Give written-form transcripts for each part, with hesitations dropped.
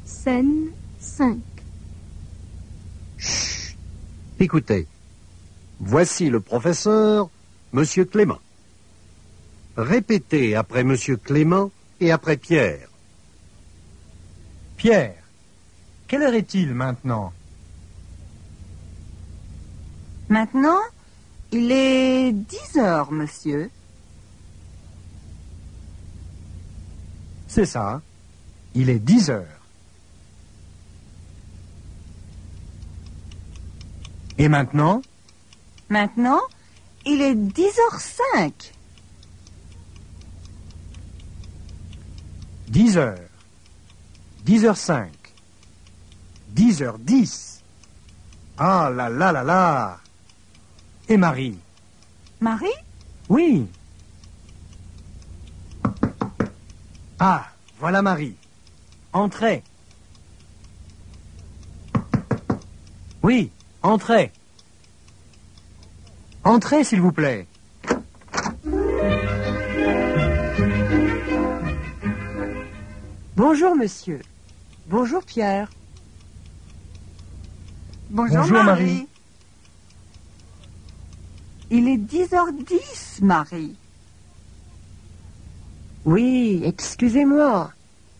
Scène 5. Chut. Écoutez. Voici le professeur, Monsieur Clément. Répétez après Monsieur Clément et après Pierre. Pierre, quelle heure est-il maintenant? Maintenant, il est 10 heures, monsieur. C'est ça. Il est 10 heures. Et maintenant? Maintenant, il est 10h05. 10 heures. 10h05. 10h10. Ah là là là là. Et Marie? Marie? Oui. Ah, voilà Marie. Entrez. Oui, entrez. Entrez, s'il vous plaît. Bonjour, monsieur. Bonjour, Pierre. Bonjour, Bonjour, Marie. Marie. Il est 10h10, Marie. Oui, excusez-moi.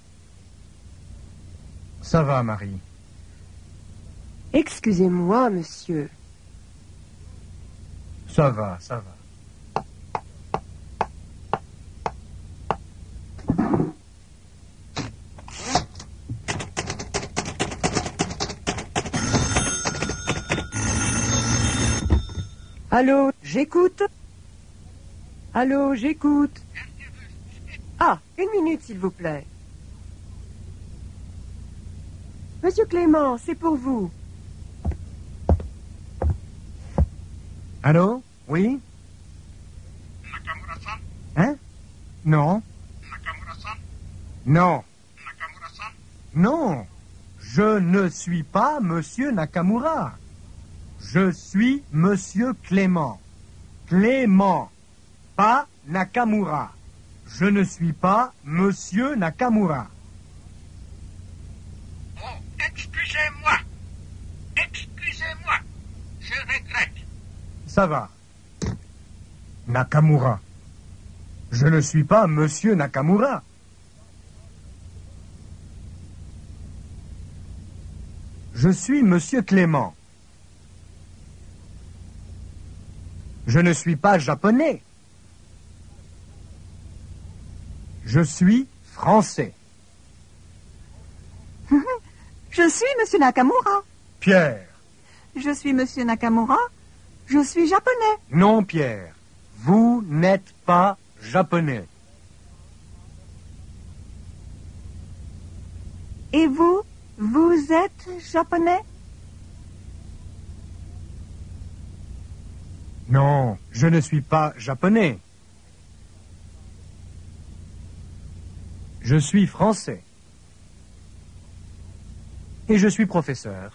Ça va, Marie. Excusez-moi, monsieur. Ça va, ça va. Allô, j'écoute. Allô, j'écoute. Ah, une minute, s'il vous plaît. Monsieur Clément, c'est pour vous. Allô? Oui? Nakamura-san? Hein? Non. Nakamura-san? Non. Nakamura-san? Non. Je ne suis pas Monsieur Nakamura. Je suis Monsieur Clément. Clément. Pas Nakamura. Je ne suis pas Monsieur Nakamura. Oh, excusez-moi. Excusez-moi. Je regrette. Ça va. Nakamura. Je ne suis pas Monsieur Nakamura. Je suis Monsieur Clément. Je ne suis pas japonais. Je suis français. Je suis monsieur Nakamura. Pierre. Je suis monsieur Nakamura. Je suis japonais. Non, Pierre. Vous n'êtes pas japonais. Et vous, vous êtes japonais? Non, je ne suis pas japonais. Je suis français. Et je suis professeur.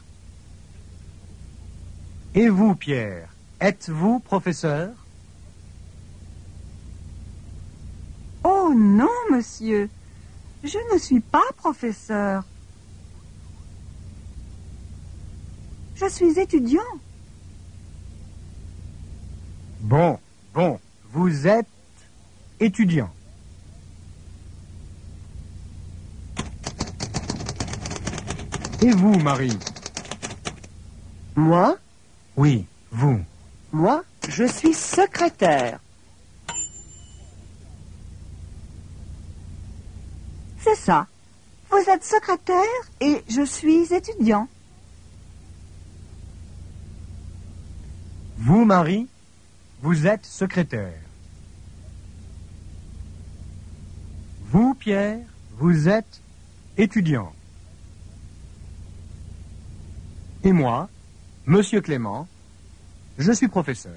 Et vous, Pierre, êtes-vous professeur? Oh non, monsieur. Je ne suis pas professeur. Je suis étudiant. Bon, vous êtes étudiant. Et vous, Marie? Moi, Oui, vous. moi, je suis secrétaire. C'est ça. Vous êtes secrétaire et je suis étudiant. Vous, Marie, vous êtes secrétaire. Vous, Pierre, vous êtes étudiant. Et moi, Monsieur Clément, je suis professeur.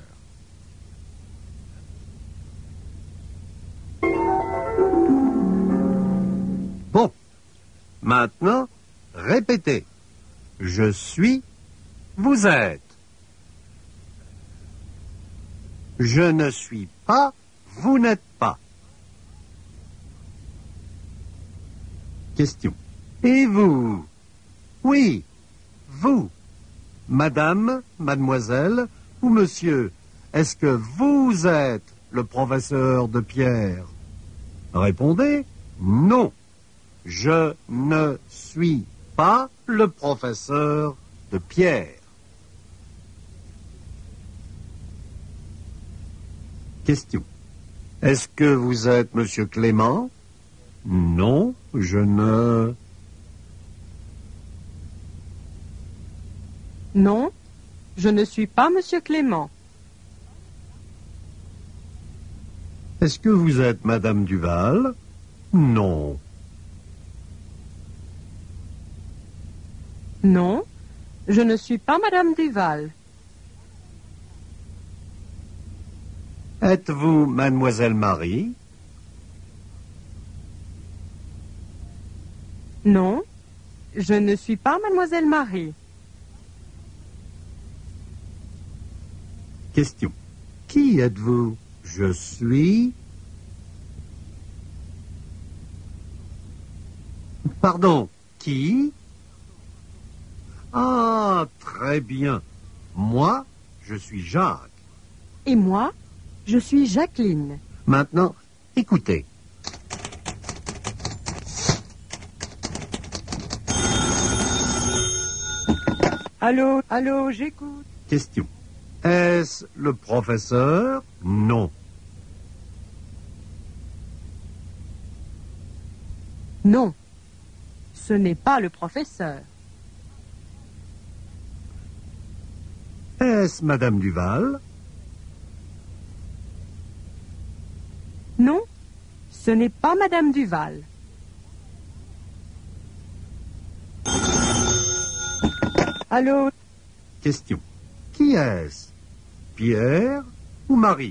Bon. Maintenant, répétez. Je suis, vous êtes. Je ne suis pas, vous n'êtes pas. Question. Et vous? Oui, vous. Madame, mademoiselle ou monsieur, est-ce que vous êtes le professeur de Pierre? Répondez non. Je ne suis pas le professeur de Pierre. Question. Est-ce que vous êtes monsieur Clément? Non, je ne... Non, je ne suis pas Monsieur Clément. Est-ce que vous êtes madame Duval? Non. Non, je ne suis pas Madame Duval. Êtes-vous mademoiselle Marie? Non, je ne suis pas Mademoiselle Marie. Question. Qui êtes-vous? Je suis... Pardon, qui? Ah, très bien. Moi, je suis Jacques. Et moi, je suis Jacqueline. Maintenant, écoutez. Allô, allô, j'écoute. Question. Est-ce le professeur? Non. Non, ce n'est pas le professeur. Est-ce madame Duval? Non, ce n'est pas Madame Duval. Allô? Question. Qui est-ce? Pierre ou Marie?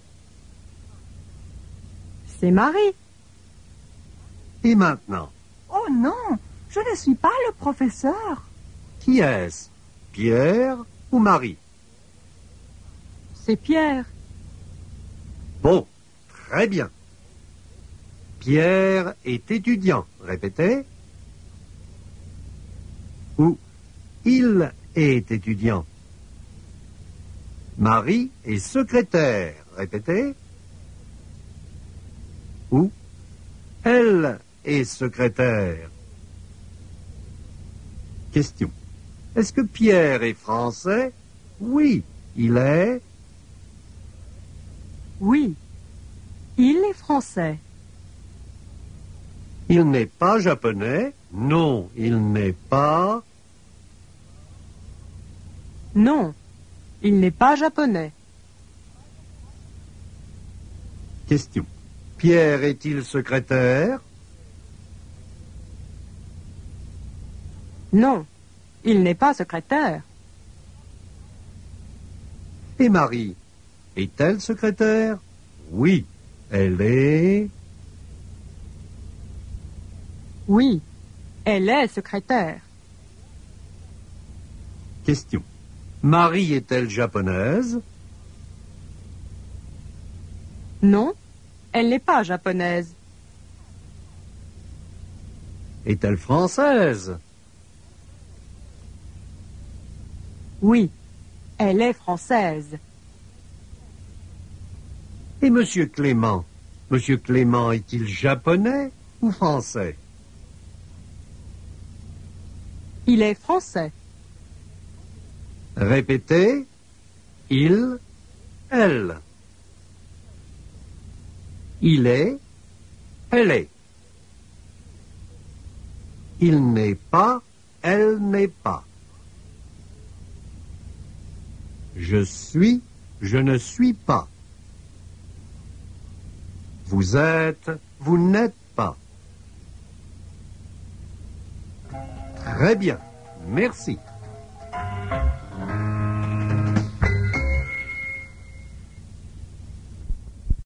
C'est Marie. Et maintenant, Oh non, je ne suis pas le professeur. qui est-ce? Pierre ou Marie? C'est Pierre. Bon, très bien. Pierre est étudiant. Répétez. Ou il est étudiant. Marie est secrétaire. Répétez. Ou elle est secrétaire. Question. Est-ce que Pierre est français? Oui, il est. Oui, il est français. Il n'est pas japonais? Non, il n'est pas... Non, il n'est pas japonais. Question. Pierre est-il secrétaire? Non, il n'est pas secrétaire. Et Marie, est-elle secrétaire? Oui, elle est... Oui, elle est secrétaire. Question. Marie est-elle japonaise? Non, elle n'est pas japonaise. Est-elle française? Oui, elle est française. Et Monsieur Clément? Monsieur Clément est-il japonais ou français? Il est français. Répétez. Il, elle. Il est, elle est. Il n'est pas, elle n'est pas. Je suis, je ne suis pas. Vous êtes, vous n'êtes pas. Très bien, merci.